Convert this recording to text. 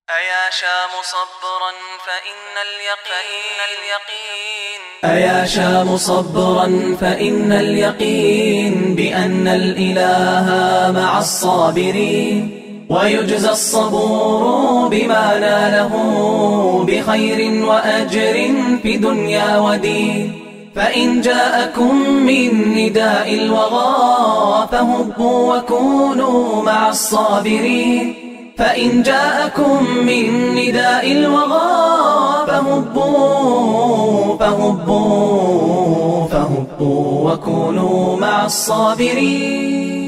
أيا شام صبرا فإن اليقين أيا شام صبرا فإن اليقين بأن الإله مع الصابرين، ويجزى الصبور بما ناله بخير وأجر في دنيا ودين. فإن جاءكم من نداء الوغى فهبوا وكونوا مع الصابرين. فإن جاءكم من نداء الوغى فهبوا وكونوا مع الصابرين.